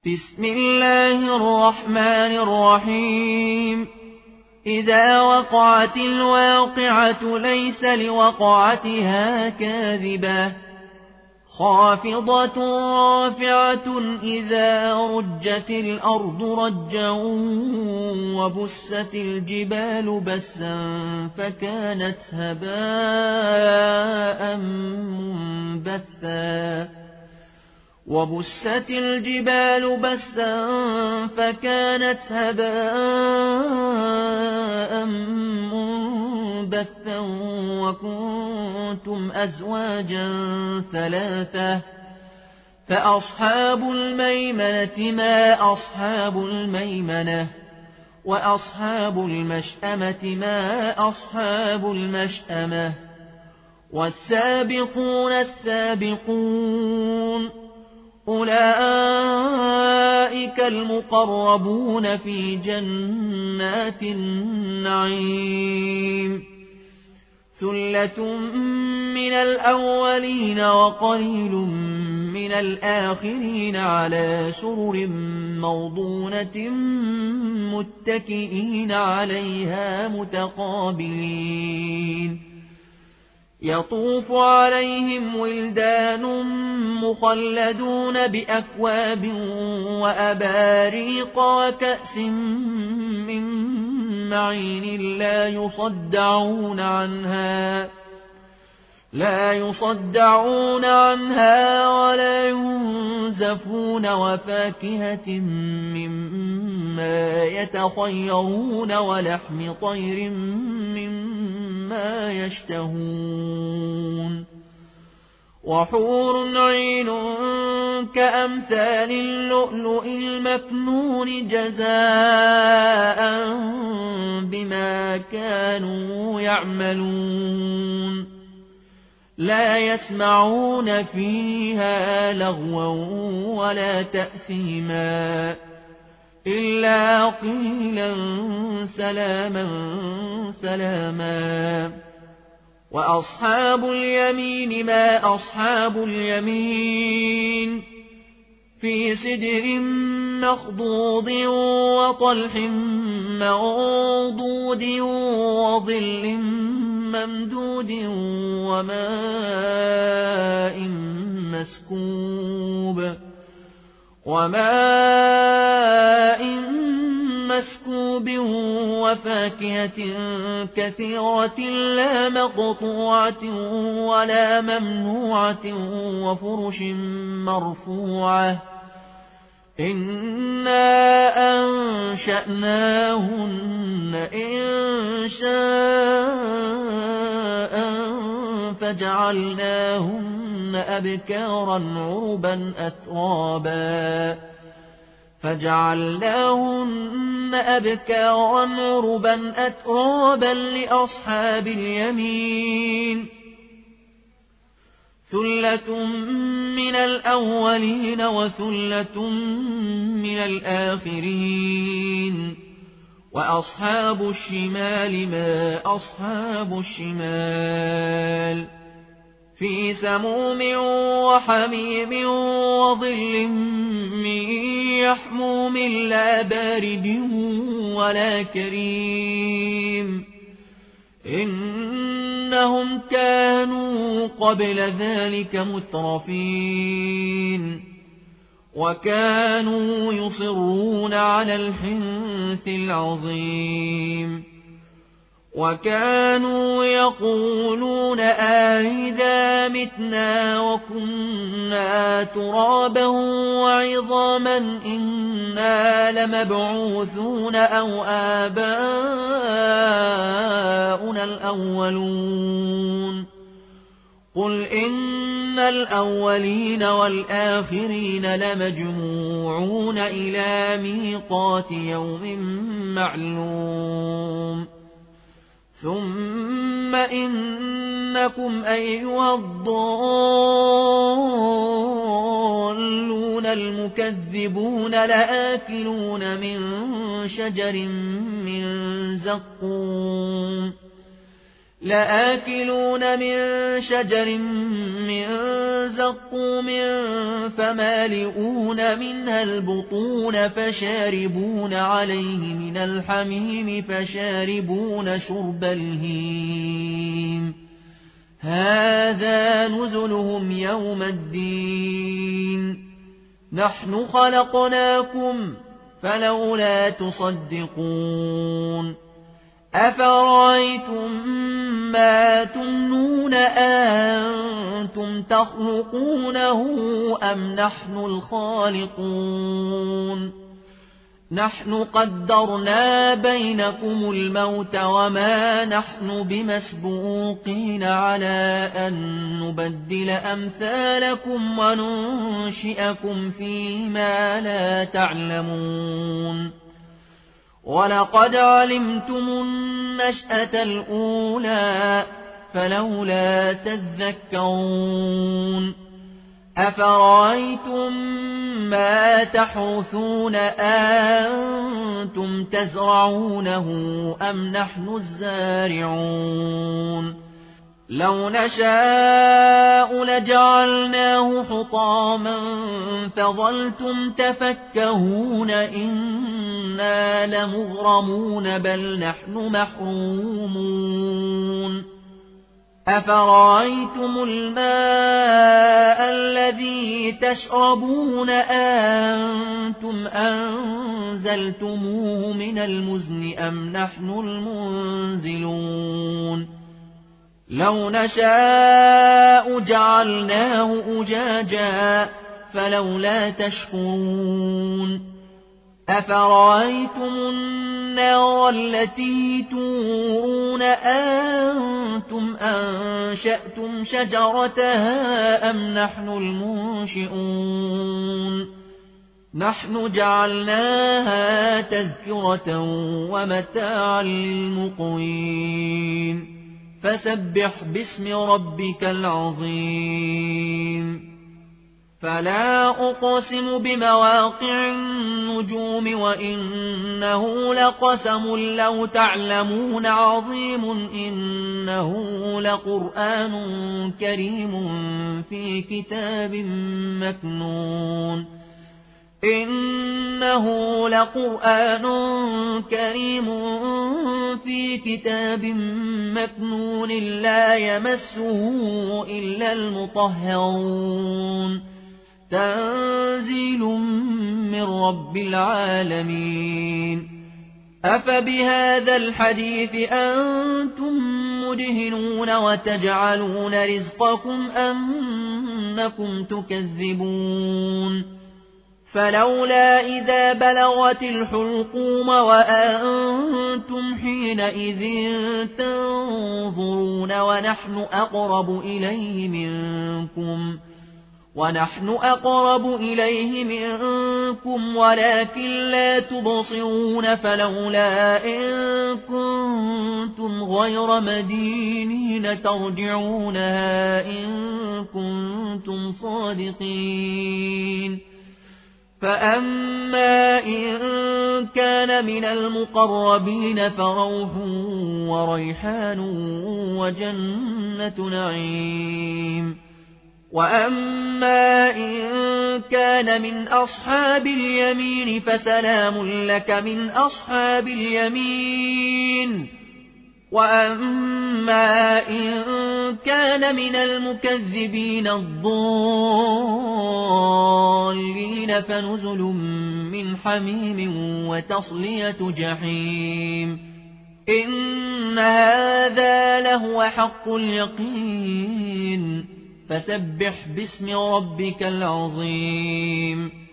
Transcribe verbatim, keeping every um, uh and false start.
بسم الله الرحمن الرحيم إذا وقعت الواقعة ليس لوقعتها كاذبة خافضة رافعة إذا رجت الأرض رجا وبست الجبال بسا فكانت هباء منبثا وبست الجبال بسا فكانت هباء منبثا وكنتم أزواجا ثلاثة فأصحاب الميمنة ما أصحاب الميمنة وأصحاب المشأمة ما أصحاب المشأمة والسابقون السابقون أولئك المقربون في جنات النعيم ثلة من الأولين وقليل من الآخرين على سرر موضونة متكئين عليها متقابلين يطوف عليهم ولدان مخلدون بأكواب وأباريق وكأس من معين لا يصدعون عنها لا يصدعون عنها ولا ينزفون وفاكهة مما يتخيرون ولحم طير مما يشتهون وحور عين كأمثال اللؤلؤ المكنون جزاء بما كانوا يعملون لا يسمعون فيها لغوا ولا تأثيما إلا قيلا سلاما سلاما وأصحاب اليمين ما أصحاب اليمين في سدر مخضود وطلح منضود وظل ممدود وماء مسكوب وماء مسكوب وفاكهة كثيرة لا مقطوعة ولا ممنوعة وفرش مرفوعة إنا أنشأناهن إنشاء فجعلناهن أبكارا عربا أترابا فجعلناهن أبكارا عربا أترابا لأصحاب اليمين ثلة من الأولين وثلة من الآخرين وأصحاب الشمال ما أصحاب الشمال في سموم وحميم وظل من يحموم لا بارد ولا كريم إنهم كانوا قبل ذلك مترفين وكانوا يصرون على الحنث العظيم وكانوا يقولون أئذا متنا وكنا ترابا وعظاما إنا لمبعوثون أو آباؤنا الأولون قل إن الأولين والآخرين لمجموعون إلى ميقات يوم معلوم ثم إنكم أيها الضالون المكذبون لآكلون من شجر من زقوم لآكلون من شجر من زقوم فمالئون منها البطون فشاربون عليه من الحميم فشاربون شرب الهيم هذا نزلهم يوم الدين نحن خلقناكم فلولا تصدقون أفرأيتم ما تمنون أنتم تخلقونه أم نحن الخالقون نحن قدرنا بينكم الموت وما نحن بمسبوقين على أن نبدل أمثالكم وننشئكم فيما لا تعلمون ولقد علمتم النشأة الأولى فلولا تذكرون أفرأيتم ما تحرثون أنتم تزرعونه أم نحن الزارعون لو نشاء لجعلناه حطاما فظلتم تفكهون إنا لمغرمون بل نحن محرومون أفرأيتم الماء الذي تشربون أنتم أنزلتموه من المزن أم نحن المنزلون لو نشاء جعلناه أجاجا فلولا تشكرون أفرأيتم النار التي تورون أنتم أنشأتم شجرتها أم نحن المنشئون نحن جعلناها تذكرة ومتاعا للمقوين فسبح باسم ربك العظيم فلا أقسم بمواقع النجوم وإنه لقسم لو تعلمون عظيم إنه لقرآن كريم في كتاب مكنون إنه لقرآن كريم في كتاب مكنون لا يمسه إلا المطهرون تنزيل من رب العالمين أفبهذا الحديث أنتم مدهنون وتجعلون رزقكم أنكم تكذبون فلولا إذا بلغت الحلقوم وأنتم حينئذ تنظرون ونحن أقرب إليه منكم ونحن أقرب إليه منكم ولكن لا تبصرون فلولا إن كنتم غير مدينين ترجعونها إن كنتم صادقين فأما إن كان من المقربين فروح وريحان وجنة نعيم وأما إن كان من أصحاب اليمين فسلام لك من أصحاب اليمين وأما إن كان من المكذبين الضالين فنزل من حميم وتصلية جحيم إن هذا لهو حق اليقين فسبح باسم ربك العظيم